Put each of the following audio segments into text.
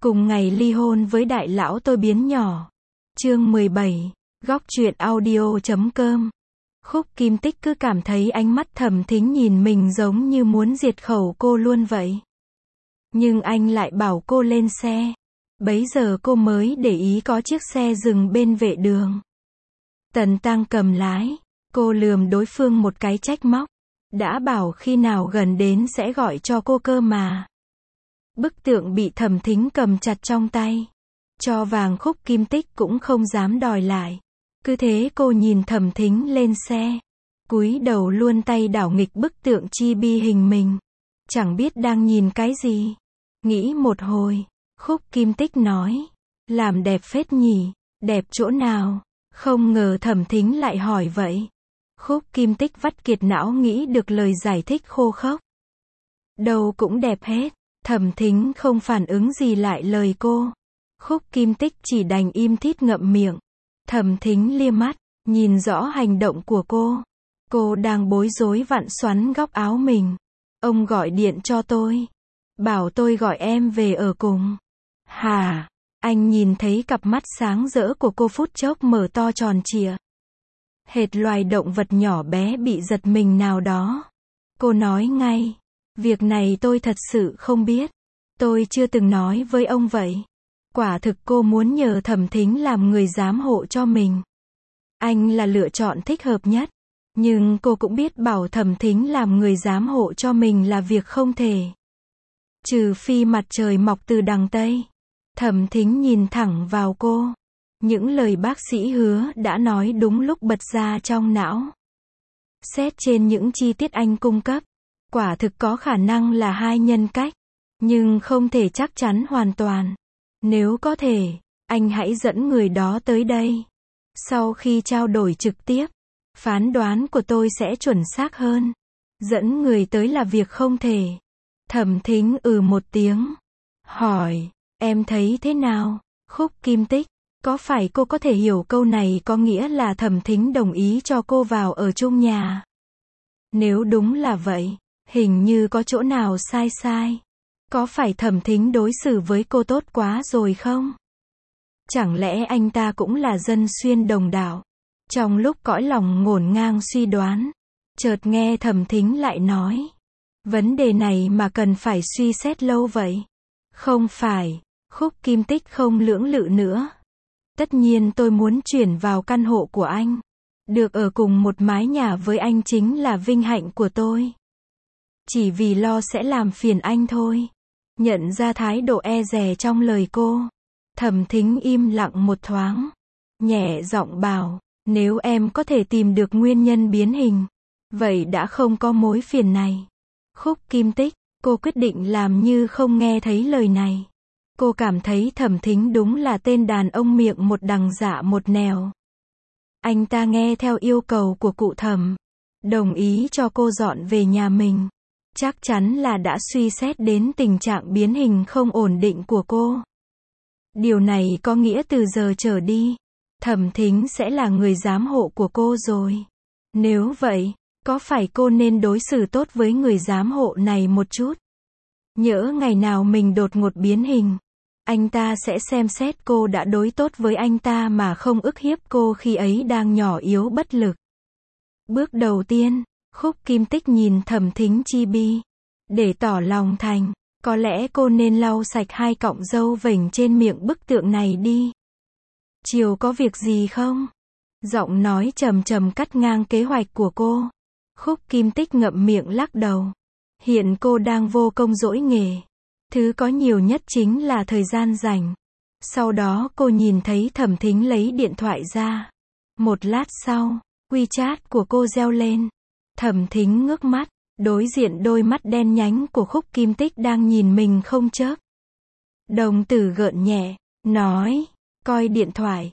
Cùng ngày ly hôn với đại lão tôi biến nhỏ. Chương 17, góc truyện audio.com. Khúc Kim Tích cứ cảm thấy ánh mắt Thẩm Thính nhìn mình giống như muốn diệt khẩu cô luôn vậy. Nhưng anh lại bảo cô lên xe. Bấy giờ cô mới để ý có chiếc xe dừng bên vệ đường. Tần Tăng cầm lái. Cô lườm đối phương một cái trách móc. Đã bảo khi nào gần đến sẽ gọi cho cô cơ mà. Bức tượng bị Thẩm Thính cầm chặt trong tay. Cho vàng Khúc Kim Tích cũng không dám đòi lại. Cứ thế cô nhìn Thẩm Thính lên xe. Cúi đầu luôn tay đảo nghịch bức tượng chibi hình mình. Chẳng biết đang nhìn cái gì. Nghĩ một hồi, Khúc Kim Tích nói. Làm đẹp phết nhỉ, đẹp chỗ nào? Không ngờ Thẩm Thính lại hỏi vậy. Khúc Kim Tích vắt kiệt não nghĩ được lời giải thích khô khốc. Đâu cũng đẹp hết. Thẩm Thính không phản ứng gì lại lời cô. Khúc Kim Tích chỉ đành im thít ngậm miệng. Thẩm Thính lia mắt, nhìn rõ hành động của cô. Cô đang bối rối vặn xoắn góc áo mình. Ông gọi điện cho tôi. Bảo tôi gọi em về ở cùng. Hả? Anh nhìn thấy cặp mắt sáng rỡ của cô phút chốc mở to tròn trịa. Hệt loài động vật nhỏ bé bị giật mình nào đó. Cô nói ngay. Việc này tôi thật sự không biết. Tôi chưa từng nói với ông vậy. Quả thực cô muốn nhờ Thẩm Thính làm người giám hộ cho mình. Anh là lựa chọn thích hợp nhất. Nhưng cô cũng biết bảo Thẩm Thính làm người giám hộ cho mình là việc không thể. Trừ phi mặt trời mọc từ đằng Tây. Thẩm Thính nhìn thẳng vào cô. Những lời bác sĩ hứa đã nói đúng lúc bật ra trong não. Xét trên những chi tiết anh cung cấp. Quả thực có khả năng là hai nhân cách. Nhưng không thể chắc chắn hoàn toàn. Nếu có thể, anh hãy dẫn người đó tới đây. Sau khi trao đổi trực tiếp, phán đoán của tôi sẽ chuẩn xác hơn. Dẫn người tới là việc không thể. Thẩm Thính một tiếng. Hỏi, em thấy thế nào? Khúc Kim Tích, có phải cô có thể hiểu câu này có nghĩa là Thẩm Thính đồng ý cho cô vào ở chung nhà? Nếu đúng là vậy, hình như có chỗ nào sai. Có phải Thẩm Thính đối xử với cô tốt quá rồi không? Chẳng lẽ anh ta cũng là dân xuyên đồng đạo? Trong lúc cõi lòng ngổn ngang suy đoán, chợt nghe Thẩm Thính lại nói. Vấn đề này mà cần phải suy xét lâu vậy? Không phải, Khúc Kim Tích không lưỡng lự nữa. Tất nhiên tôi muốn chuyển vào căn hộ của anh. Được ở cùng một mái nhà với anh chính là vinh hạnh của tôi. Chỉ vì lo sẽ làm phiền anh thôi. Nhận ra thái độ e dè trong lời cô. Thẩm Thính im lặng một thoáng. Nhẹ giọng bảo, nếu em có thể tìm được nguyên nhân biến hình, vậy đã không có mối phiền này. Khúc Kim Tích, cô quyết định làm như không nghe thấy lời này. Cô cảm thấy Thẩm Thính đúng là tên đàn ông miệng một đằng dạ một nẻo. Anh ta nghe theo yêu cầu của cụ Thẩm, đồng ý cho cô dọn về nhà mình. Chắc chắn là đã suy xét đến tình trạng biến hình không ổn định của cô. Điều này có nghĩa từ giờ trở đi, Thẩm Thính sẽ là người giám hộ của cô rồi. Nếu vậy, có phải cô nên đối xử tốt với người giám hộ này một chút? Nhỡ ngày nào mình đột ngột biến hình, anh ta sẽ xem xét cô đã đối tốt với anh ta mà không ức hiếp cô khi ấy đang nhỏ yếu bất lực. Bước đầu tiên, Khúc Kim Tích nhìn Thẩm Thính chibi. Để tỏ lòng thành, có lẽ cô nên lau sạch hai cọng râu vểnh trên miệng bức tượng này đi. Chiều có việc gì không? Giọng nói trầm trầm cắt ngang kế hoạch của cô. Khúc Kim Tích ngậm miệng lắc đầu. Hiện cô đang vô công dỗi nghề. Thứ có nhiều nhất chính là thời gian rảnh. Sau đó cô nhìn thấy Thẩm Thính lấy điện thoại ra. Một lát sau, WeChat của cô reo lên. Thẩm Thính ngước mắt, đối diện đôi mắt đen nhánh của Khúc Kim Tích đang nhìn mình không chớp. Đồng tử gợn nhẹ, nói, coi điện thoại.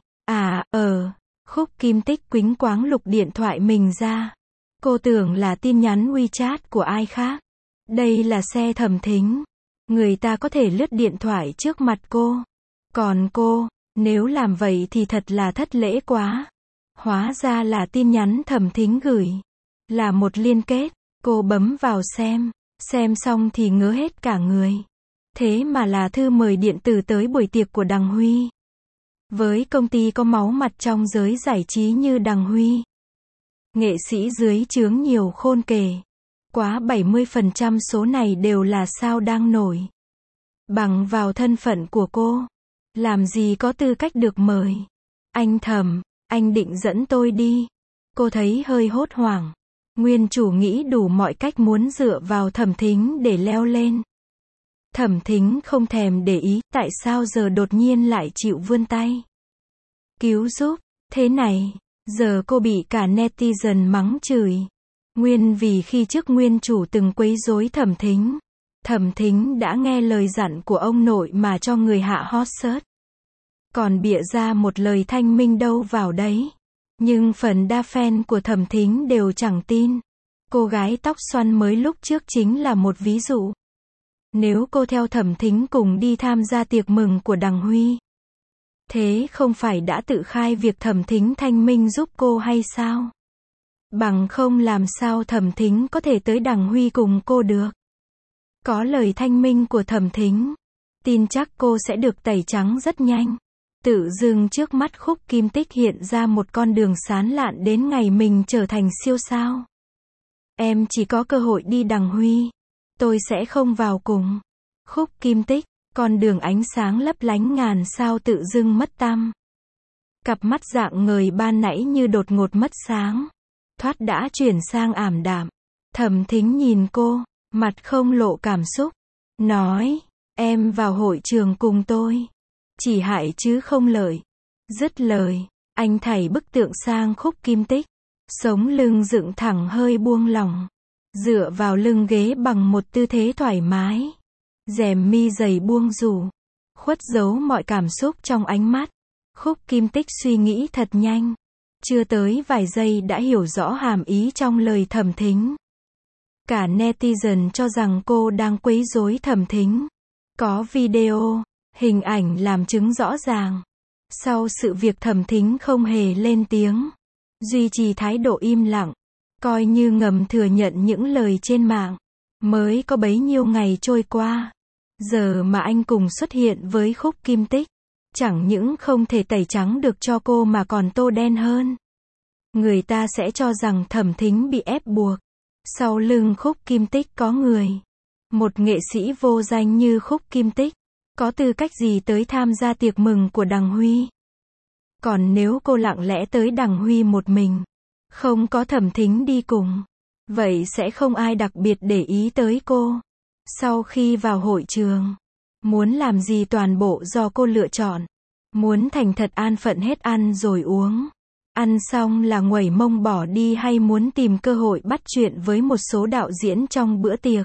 Khúc Kim Tích quĩnh quáng lục điện thoại mình ra. Cô tưởng là tin nhắn WeChat của ai khác. Đây là xe Thẩm Thính. Người ta có thể lướt điện thoại trước mặt cô. Còn cô, nếu làm vậy thì thật là thất lễ quá. Hóa ra là tin nhắn Thẩm Thính gửi. Là một liên kết. Cô bấm vào xem xong thì ngớ hết cả người. Thế mà là thư mời điện tử tới buổi tiệc của Đằng Huy. Với công ty có máu mặt trong giới giải trí như Đằng Huy, nghệ sĩ dưới trướng nhiều khôn kể. Quá 70% số này đều là sao đang nổi. Bằng vào thân phận của cô, làm gì có tư cách được mời. Anh Thẩm, anh định dẫn tôi đi. Cô thấy hơi hốt hoảng. Nguyên chủ nghĩ đủ mọi cách muốn dựa vào Thẩm Thính để leo lên. Thẩm Thính không thèm để ý, tại sao giờ đột nhiên lại chịu vươn tay cứu giúp. Thế này, giờ cô bị cả netizen mắng chửi. Nguyên vì khi trước nguyên chủ từng quấy rối Thẩm Thính. Thẩm Thính đã nghe lời dặn của ông nội mà cho người hạ hot search. Còn bịa ra một lời thanh minh đâu vào đấy. Nhưng phần đa fan của Thẩm Thính đều chẳng tin. Cô gái tóc xoăn mới lúc trước chính là một ví dụ. Nếu cô theo Thẩm Thính cùng đi tham gia tiệc mừng của Đằng Huy, thế không phải đã tự khai việc Thẩm Thính thanh minh giúp cô hay sao? Bằng không làm sao Thẩm Thính có thể tới Đằng Huy cùng cô được? Có lời thanh minh của Thẩm Thính, tin chắc cô sẽ được tẩy trắng rất nhanh. Tự dưng trước mắt Khúc Kim Tích hiện ra một con đường sáng lạn đến ngày mình trở thành siêu sao. Em chỉ có cơ hội đi Đằng Huy, tôi sẽ không vào cùng. Khúc Kim Tích, con đường ánh sáng lấp lánh ngàn sao tự dưng mất tăm. Cặp mắt rạng ngời ban nãy như đột ngột mất sáng, thoát đã chuyển sang ảm đạm. Thẩm Thính nhìn cô, mặt không lộ cảm xúc, nói, em vào hội trường cùng tôi. Chỉ hại chứ không lợi. Dứt lời, anh thảy bức tượng sang Khúc Kim Tích, sống lưng dựng thẳng hơi buông lỏng, dựa vào lưng ghế bằng một tư thế thoải mái. Rèm mi dày buông rủ, khuất giấu mọi cảm xúc trong ánh mắt. Khúc Kim Tích suy nghĩ thật nhanh, chưa tới vài giây đã hiểu rõ hàm ý trong lời Thẩm Thính. Cả netizen cho rằng cô đang quấy rối Thẩm Thính. Có video, hình ảnh làm chứng rõ ràng. Sau sự việc Thẩm Thính không hề lên tiếng, duy trì thái độ im lặng, coi như ngầm thừa nhận những lời trên mạng. Mới có bấy nhiêu ngày trôi qua, giờ mà anh cùng xuất hiện với Khúc Kim Tích, chẳng những không thể tẩy trắng được cho cô mà còn tô đen hơn. Người ta sẽ cho rằng Thẩm Thính bị ép buộc. Sau lưng Khúc Kim Tích có người. Một nghệ sĩ vô danh như Khúc Kim Tích, có tư cách gì tới tham gia tiệc mừng của Đằng Huy? Còn nếu cô lặng lẽ tới Đằng Huy một mình, không có Thẩm Thính đi cùng, vậy sẽ không ai đặc biệt để ý tới cô. Sau khi vào hội trường, muốn làm gì toàn bộ do cô lựa chọn. Muốn thành thật an phận hết ăn rồi uống. Ăn xong là nguẩy mông bỏ đi hay muốn tìm cơ hội bắt chuyện với một số đạo diễn trong bữa tiệc.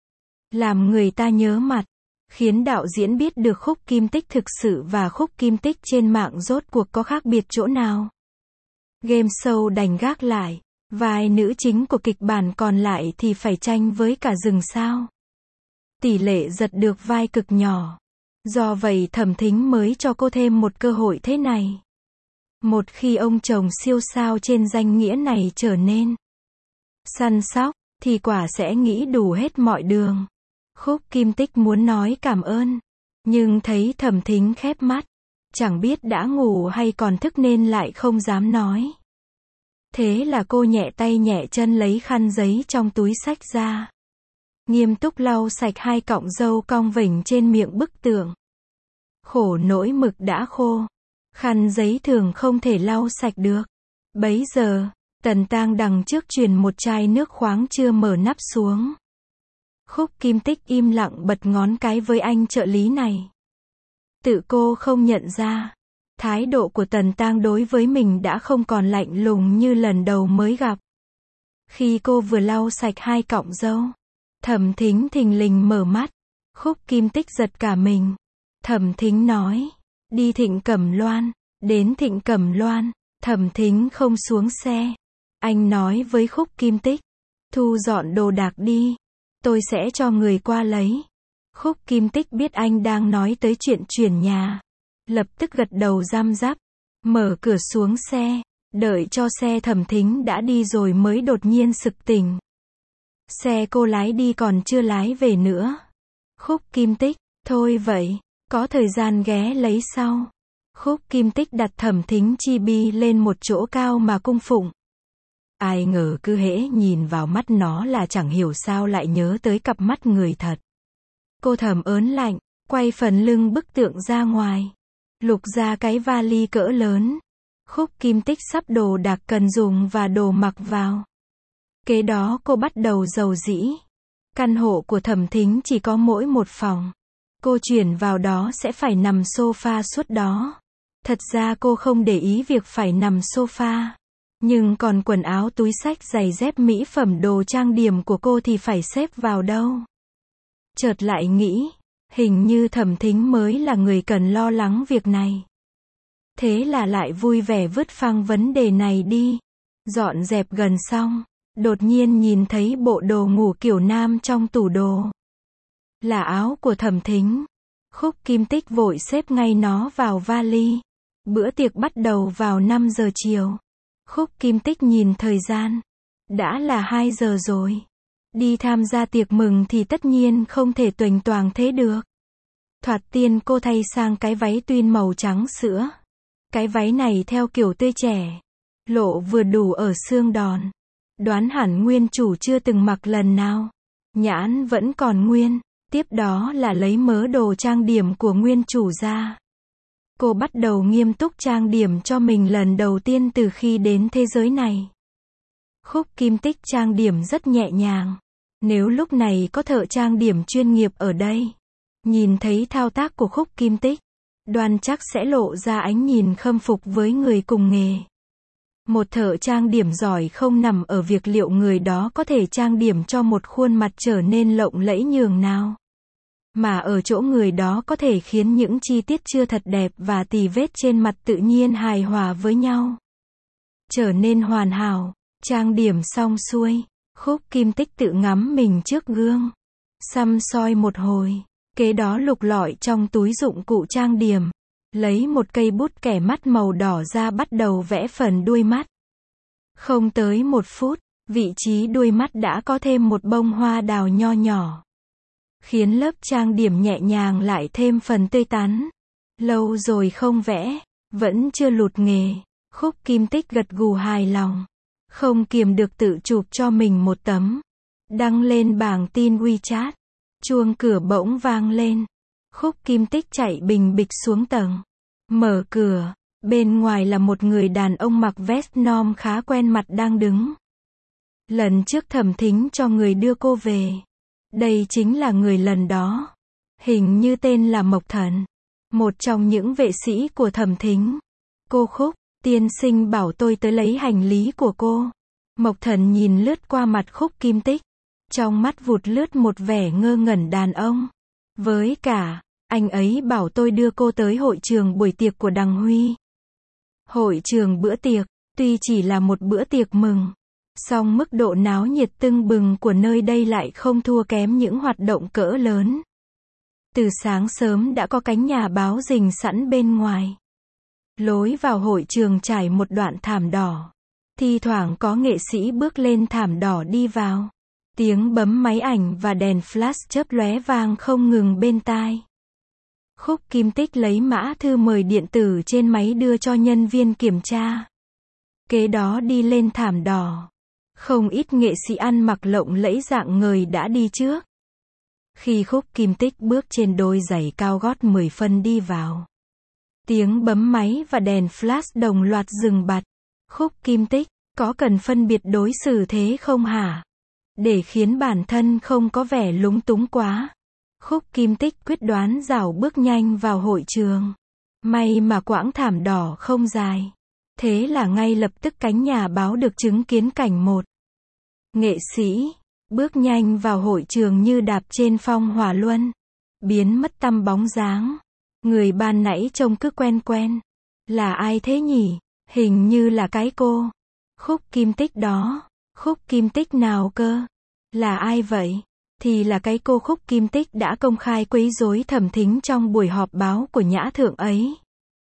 Làm người ta nhớ mặt. Khiến đạo diễn biết được Khúc Kim Tích thực sự và Khúc Kim Tích trên mạng rốt cuộc có khác biệt chỗ nào. Game show đành gác lại. Vai nữ chính của kịch bản còn lại thì phải tranh với cả rừng sao. Tỷ lệ giật được vai cực nhỏ. Do vậy Thẩm Thính mới cho cô thêm một cơ hội thế này. Một khi ông chồng siêu sao trên danh nghĩa này trở nên săn sóc, thì quả sẽ nghĩ đủ hết mọi đường. Khúc Kim Tích muốn nói cảm ơn, nhưng thấy Thẩm Thính khép mắt, chẳng biết đã ngủ hay còn thức nên lại không dám nói. Thế là cô nhẹ tay nhẹ chân lấy khăn giấy trong túi xách ra. Nghiêm túc lau sạch hai cọng râu cong vểnh trên miệng bức tượng. Khổ nỗi mực đã khô. Khăn giấy thường không thể lau sạch được. Bấy giờ, Tần Tang đằng trước truyền một chai nước khoáng chưa mở nắp xuống. Khúc Kim Tích im lặng bật ngón cái với anh trợ lý này. Tự cô không nhận ra, thái độ của Tần Tang đối với mình đã không còn lạnh lùng như lần đầu mới gặp. Khi cô vừa lau sạch hai cọng râu, Thẩm Thính thình lình mở mắt. Khúc Kim Tích giật cả mình. Thẩm Thính nói, đi Thịnh Cẩm Loan. Đến Thịnh Cẩm Loan, Thẩm Thính không xuống xe. Anh nói với Khúc Kim Tích, thu dọn đồ đạc đi, tôi sẽ cho người qua lấy. Khúc Kim Tích biết anh đang nói tới chuyện chuyển nhà, lập tức gật đầu răm rắp, mở cửa xuống xe, đợi cho xe Thẩm Thính đã đi rồi mới đột nhiên sực tỉnh. Xe cô lái đi còn chưa lái về nữa. Khúc Kim Tích, Thôi vậy, có thời gian ghé lấy sau. Khúc Kim Tích đặt Thẩm Thính Chi Bi lên một chỗ cao mà cung phụng. Ai ngờ cứ hễ nhìn vào mắt nó là chẳng hiểu sao lại nhớ tới cặp mắt người thật. Cô thầm ớn lạnh, quay phần lưng bức tượng ra ngoài. Lục ra cái vali cỡ lớn. Khúc Kim Tích sắp đồ đạc cần dùng và đồ mặc vào. Kế đó cô bắt đầu rầu rĩ. Căn hộ của Thẩm Thính chỉ có mỗi một phòng. Cô chuyển vào đó sẽ phải nằm sofa suốt đó. Thật ra cô không để ý việc phải nằm sofa. Nhưng còn quần áo, túi xách, giày dép, mỹ phẩm, đồ trang điểm của cô thì phải xếp vào đâu. Chợt lại nghĩ, hình như Thẩm Thính mới là người cần lo lắng việc này. Thế là lại vui vẻ vứt phăng vấn đề này đi. Dọn dẹp gần xong, đột nhiên nhìn thấy bộ đồ ngủ kiểu nam trong tủ đồ. Là áo của Thẩm Thính. Khúc Kim Tích vội xếp ngay nó vào vali. Bữa tiệc bắt đầu vào 5 giờ chiều. Khúc Kim Tích nhìn thời gian. Đã là 2 giờ rồi. Đi tham gia tiệc mừng thì tất nhiên không thể toành toàng thế được. Thoạt tiên cô thay sang cái váy twin màu trắng sữa. Cái váy này theo kiểu tươi trẻ. Lộ vừa đủ ở xương đòn. Đoán hẳn nguyên chủ chưa từng mặc lần nào. Nhãn vẫn còn nguyên. Tiếp đó là lấy mớ đồ trang điểm của nguyên chủ ra. Cô bắt đầu nghiêm túc trang điểm cho mình lần đầu tiên từ khi đến thế giới này. Khúc Kim Tích trang điểm rất nhẹ nhàng. Nếu lúc này có thợ trang điểm chuyên nghiệp ở đây, nhìn thấy thao tác của Khúc Kim Tích, đoan chắc sẽ lộ ra ánh nhìn khâm phục với người cùng nghề. Một thợ trang điểm giỏi không nằm ở việc liệu người đó có thể trang điểm cho một khuôn mặt trở nên lộng lẫy nhường nào, mà ở chỗ người đó có thể khiến những chi tiết chưa thật đẹp và tì vết trên mặt tự nhiên hài hòa với nhau, trở nên hoàn hảo. Trang điểm xong xuôi, Khúc Kim Tích tự ngắm mình trước gương, săm soi một hồi, kế đó lục lọi trong túi dụng cụ trang điểm, lấy một cây bút kẻ mắt màu đỏ ra bắt đầu vẽ phần đuôi mắt. Không tới 1 phút, vị trí đuôi mắt đã có thêm một bông hoa đào nho nhỏ, khiến lớp trang điểm nhẹ nhàng lại thêm phần tươi tắn. Lâu rồi không vẽ, vẫn chưa lụt nghề. Khúc Kim Tích gật gù hài lòng, không kiềm được tự chụp cho mình một tấm, đăng lên bảng tin WeChat. Chuông cửa bỗng vang lên. Khúc Kim Tích chạy bình bịch xuống tầng, mở cửa, bên ngoài là một người đàn ông mặc vest nom khá quen mặt đang đứng. Lần trước Thẩm Thính cho người đưa cô về. Đây chính là người lần đó. Hình như tên là Mộc Thần, một trong những vệ sĩ của Thẩm Thính. Cô Khúc, tiên sinh bảo tôi tới lấy hành lý của cô. Mộc Thần nhìn lướt qua mặt Khúc Kim Tích, trong mắt vụt lướt một vẻ ngơ ngẩn đàn ông. Với cả, anh ấy bảo tôi đưa cô tới hội trường buổi tiệc của Đằng Huy. Hội trường bữa tiệc, tuy chỉ là một bữa tiệc mừng, song mức độ náo nhiệt tưng bừng của nơi đây lại không thua kém những hoạt động cỡ lớn. Từ sáng sớm đã có cánh nhà báo rình sẵn bên ngoài. Lối vào hội trường trải một đoạn thảm đỏ. Thi thoảng có nghệ sĩ bước lên thảm đỏ đi vào. Tiếng bấm máy ảnh và đèn flash chớp lóe vang không ngừng bên tai. Khúc Kim Tích lấy mã thư mời điện tử trên máy đưa cho nhân viên kiểm tra. Kế đó đi lên thảm đỏ. Không ít nghệ sĩ ăn mặc lộng lẫy rạng ngời đã đi trước. Khi Khúc Kim Tích bước trên đôi giày cao gót 10 phân đi vào, tiếng bấm máy và đèn flash đồng loạt dừng bặt. Khúc Kim Tích, có cần phân biệt đối xử thế không hả? Để khiến bản thân không có vẻ lúng túng quá, Khúc Kim Tích quyết đoán rảo bước nhanh vào hội trường. May mà quãng thảm đỏ không dài. Thế là ngay lập tức cánh nhà báo được chứng kiến cảnh một nghệ sĩ bước nhanh vào hội trường như đạp trên phong hỏa luân, biến mất tăm bóng dáng. Người ban nãy trông cứ quen quen. Là ai thế nhỉ? Hình như là cái cô Khúc Kim Tích đó. Khúc Kim Tích nào cơ? Là ai vậy? Thì là cái cô Khúc Kim Tích đã công khai quấy rối Thẩm Thính trong buổi họp báo của Nhã Thượng ấy.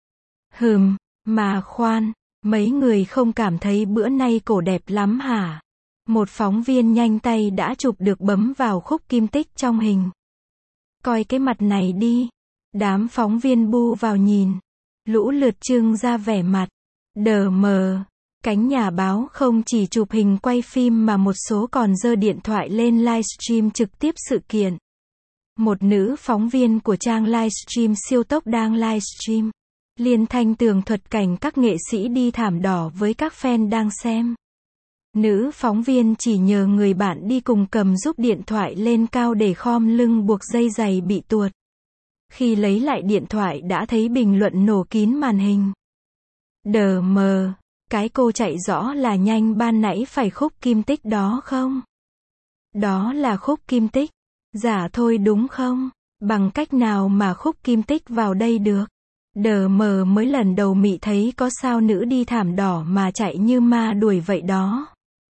Mà khoan, mấy người không cảm thấy bữa nay cổ đẹp lắm hả? Một phóng viên nhanh tay đã chụp được bấm vào Khúc Kim Tích trong hình. Coi cái mặt này đi. Đám phóng viên bu vào nhìn. Lũ lượt trưng ra vẻ mặt. Đờ mờ. Cánh nhà báo không chỉ chụp hình quay phim mà một số còn giơ điện thoại lên livestream trực tiếp sự kiện. Một nữ phóng viên của trang livestream siêu tốc đang livestream. Liên thanh tường thuật cảnh các nghệ sĩ đi thảm đỏ với các fan đang xem. Nữ phóng viên chỉ nhờ người bạn đi cùng cầm giúp điện thoại lên cao để khom lưng buộc dây giày bị tuột. Khi lấy lại điện thoại đã thấy bình luận nổ kín màn hình. Đờ mờ, cái cô chạy rõ là nhanh ban nãy phải Khúc Kim Tích đó không? Đó là Khúc Kim Tích. Giả thôi đúng không? Bằng cách nào mà Khúc Kim Tích vào đây được? Đờ mờ mới lần đầu Mị thấy có sao nữ đi thảm đỏ mà chạy như ma đuổi vậy đó.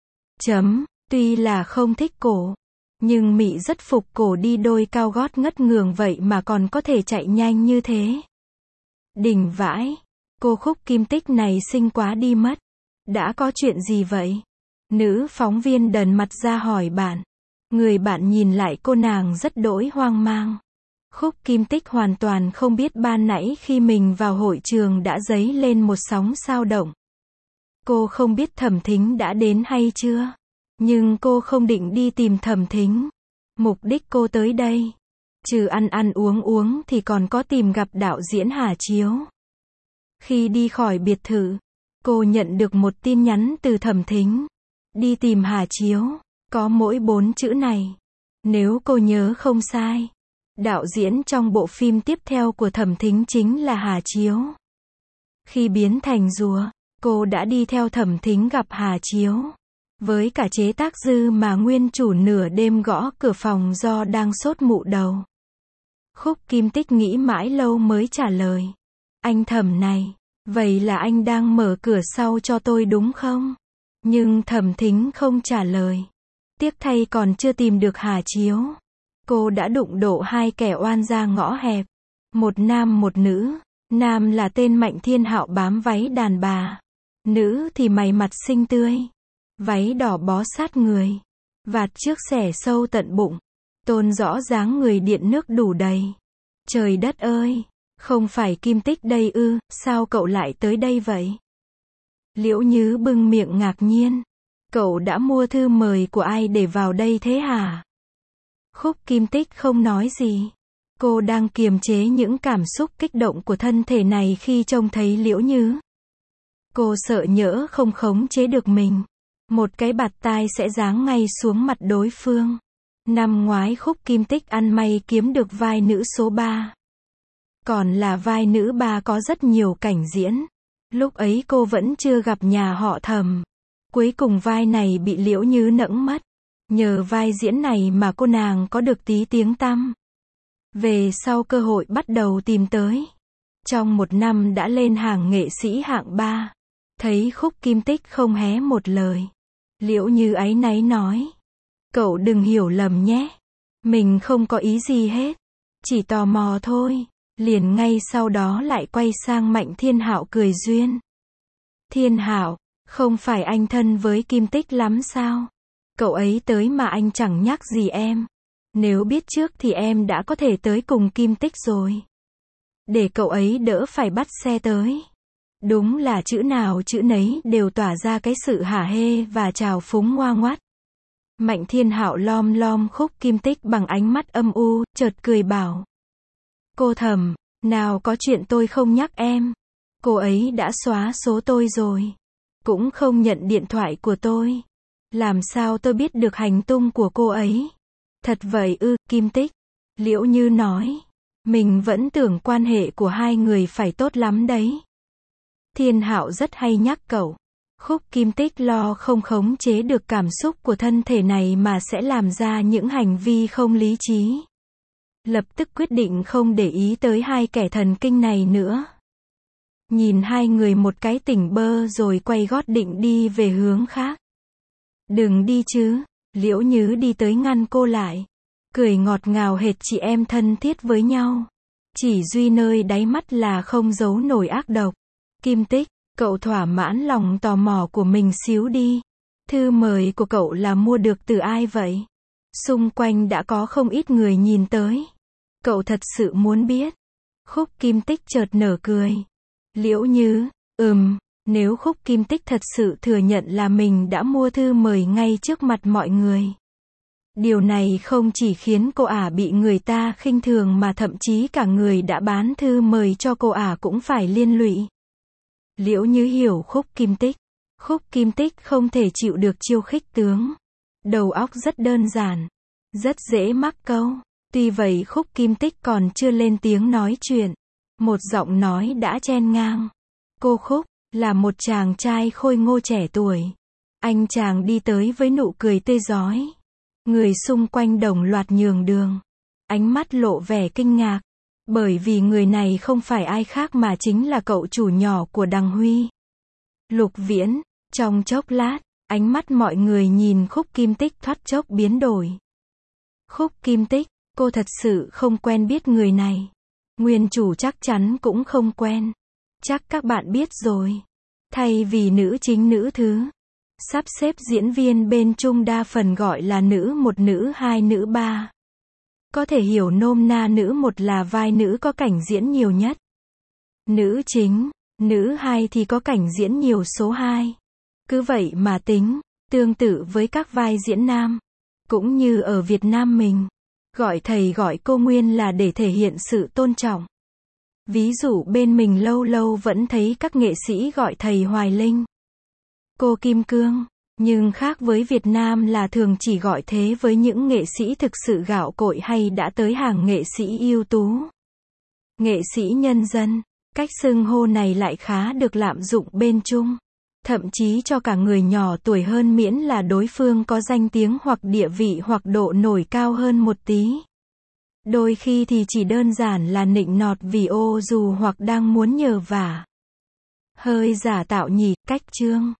Tuy là không thích cổ, nhưng Mị rất phục cổ đi đôi cao gót ngất ngường vậy mà còn có thể chạy nhanh như thế. Đỉnh vãi, cô Khúc Kim Tích này xinh quá đi mất. Đã có chuyện gì vậy? Nữ phóng viên đần mặt ra hỏi bạn. Người bạn nhìn lại cô nàng rất đỗi hoang mang. Khúc Kim Tích hoàn toàn không biết ban nãy khi mình vào hội trường đã dấy lên một sóng sao động. Cô không biết Thẩm Thính đã đến hay chưa. Nhưng cô không định đi tìm Thẩm Thính. Mục đích cô tới đây, trừ ăn uống thì còn có tìm gặp đạo diễn Hà Chiếu. Khi đi khỏi biệt thự, cô nhận được một tin nhắn từ Thẩm Thính. Đi tìm Hà Chiếu, có mỗi 4 chữ này. Nếu cô nhớ không sai, đạo diễn trong bộ phim tiếp theo của Thẩm Thính chính là Hà Chiếu. Khi biến thành rùa, cô đã đi theo Thẩm Thính gặp Hà Chiếu. Với cả chế tác Dư mà nguyên chủ nửa đêm gõ cửa phòng do đang sốt mụ đầu. Khúc Kim Tích nghĩ mãi lâu mới trả lời. Anh Thẩm này, vậy là anh đang mở cửa sau cho tôi đúng không? Nhưng Thẩm Thính không trả lời. Tiếc thay còn chưa tìm được Hà Chiếu. Cô đã đụng độ hai kẻ oan ra ngõ hẹp. Một nam một nữ. Nam là tên Mạnh Thiên Hạo bám váy đàn bà. Nữ thì mày mặt xinh tươi. Váy đỏ bó sát người. Vạt trước xẻ sâu tận bụng. Tôn rõ dáng người điện nước đủ đầy. Trời đất ơi! Không phải Kim Tích đây ư, sao cậu lại tới đây vậy? Liễu Nhứ bưng miệng ngạc nhiên. Cậu đã mua thư mời của ai để vào đây thế hả? Khúc Kim Tích không nói gì. Cô đang kiềm chế những cảm xúc kích động của thân thể này khi trông thấy Liễu Nhứ. Cô sợ nhỡ không khống chế được mình. Một cái bạt tai sẽ giáng ngay xuống mặt đối phương. Năm ngoái Khúc Kim Tích ăn may kiếm được vai nữ số 3. Còn là vai nữ 3 có rất nhiều cảnh diễn. Lúc ấy cô vẫn chưa gặp nhà họ Thẩm. Cuối cùng vai này bị Liễu Nhứ nẫng mất. Nhờ vai diễn này mà cô nàng có được tí tiếng tăm. Về sau cơ hội bắt đầu tìm tới. Trong 1 năm đã lên hàng nghệ sĩ hạng 3. Thấy Khúc Kim Tích không hé một lời. Liễu Nhứ áy náy nói. Cậu đừng hiểu lầm nhé. Mình không có ý gì hết. Chỉ tò mò thôi. Liền ngay sau đó lại quay sang Mạnh Thiên Hạo cười duyên. Thiên Hạo, không phải anh thân với Kim Tích lắm sao? Cậu ấy tới mà anh chẳng nhắc gì em. Nếu biết trước thì em đã có thể tới cùng Kim Tích rồi. Để cậu ấy đỡ phải bắt xe tới. Đúng là chữ nào chữ nấy đều tỏa ra cái sự hả hê và trào phúng ngoa ngoắt. Mạnh Thiên Hạo lom lom Khúc Kim Tích bằng ánh mắt âm u, chợt cười bảo. Cô Thẩm, nào có chuyện tôi không nhắc em. Cô ấy đã xóa số tôi rồi. Cũng không nhận điện thoại của tôi. Làm sao tôi biết được hành tung của cô ấy? Thật vậy ư, Kim Tích? Liễu Như nói. Mình vẫn tưởng quan hệ của hai người phải tốt lắm đấy. Thiên Hạo rất hay nhắc cậu. Khúc Kim Tích lo không khống chế được cảm xúc của thân thể này mà sẽ làm ra những hành vi không lý trí. Lập tức quyết định không để ý tới hai kẻ thần kinh này nữa. Nhìn hai người một cái tỉnh bơ rồi quay gót định đi về hướng khác. Đừng đi chứ. Liễu Nhứ đi tới ngăn cô lại. Cười ngọt ngào hệt chị em thân thiết với nhau. Chỉ duy nơi đáy mắt là không giấu nổi ác độc. Kim Tích, cậu thỏa mãn lòng tò mò của mình xíu đi. Thư mời của cậu là mua được từ ai vậy? Xung quanh đã có không ít người nhìn tới. Cậu thật sự muốn biết. Khúc Kim Tích chợt nở cười. Liễu Như, nếu Khúc Kim Tích thật sự thừa nhận là mình đã mua thư mời ngay trước mặt mọi người. Điều này không chỉ khiến cô ả bị người ta khinh thường mà thậm chí cả người đã bán thư mời cho cô ả cũng phải liên lụy. Liễu Như hiểu Khúc Kim Tích. Khúc Kim Tích không thể chịu được chiêu khích tướng. Đầu óc rất đơn giản, rất dễ mắc câu. Tuy vậy Khúc Kim Tích còn chưa lên tiếng nói chuyện. Một giọng nói đã chen ngang. Cô Khúc, là một chàng trai khôi ngô trẻ tuổi. Anh chàng đi tới với nụ cười tươi rói. Người xung quanh đồng loạt nhường đường. Ánh mắt lộ vẻ kinh ngạc. Bởi vì người này không phải ai khác mà chính là cậu chủ nhỏ của Đằng Huy. Lục Viễn. Trong chốc lát, ánh mắt mọi người nhìn Khúc Kim Tích thoát chốc biến đổi. Khúc Kim Tích, cô thật sự không quen biết người này. Nguyên chủ chắc chắn cũng không quen. Chắc các bạn biết rồi. Thay vì nữ chính nữ thứ, sắp xếp diễn viên bên chung đa phần gọi là nữ một nữ hai nữ ba. Có thể hiểu nôm na nữ một là vai nữ có cảnh diễn nhiều nhất. Nữ chính, nữ hai thì có cảnh diễn nhiều số 2. Cứ vậy mà tính, tương tự với các vai diễn nam. Cũng như ở Việt Nam mình, gọi thầy gọi cô nguyên là để thể hiện sự tôn trọng. Ví dụ bên mình lâu lâu vẫn thấy các nghệ sĩ gọi thầy Hoài Linh, cô Kim Cương, nhưng khác với Việt Nam là thường chỉ gọi thế với những nghệ sĩ thực sự gạo cội hay đã tới hàng nghệ sĩ ưu tú. Nghệ sĩ nhân dân, cách xưng hô này lại khá được lạm dụng bên Trung. Thậm chí cho cả người nhỏ tuổi hơn miễn là đối phương có danh tiếng hoặc địa vị hoặc độ nổi cao hơn một tí. Đôi khi thì chỉ đơn giản là nịnh nọt vì ô dù hoặc đang muốn nhờ vả. Hơi giả tạo nhỉ, cách chương.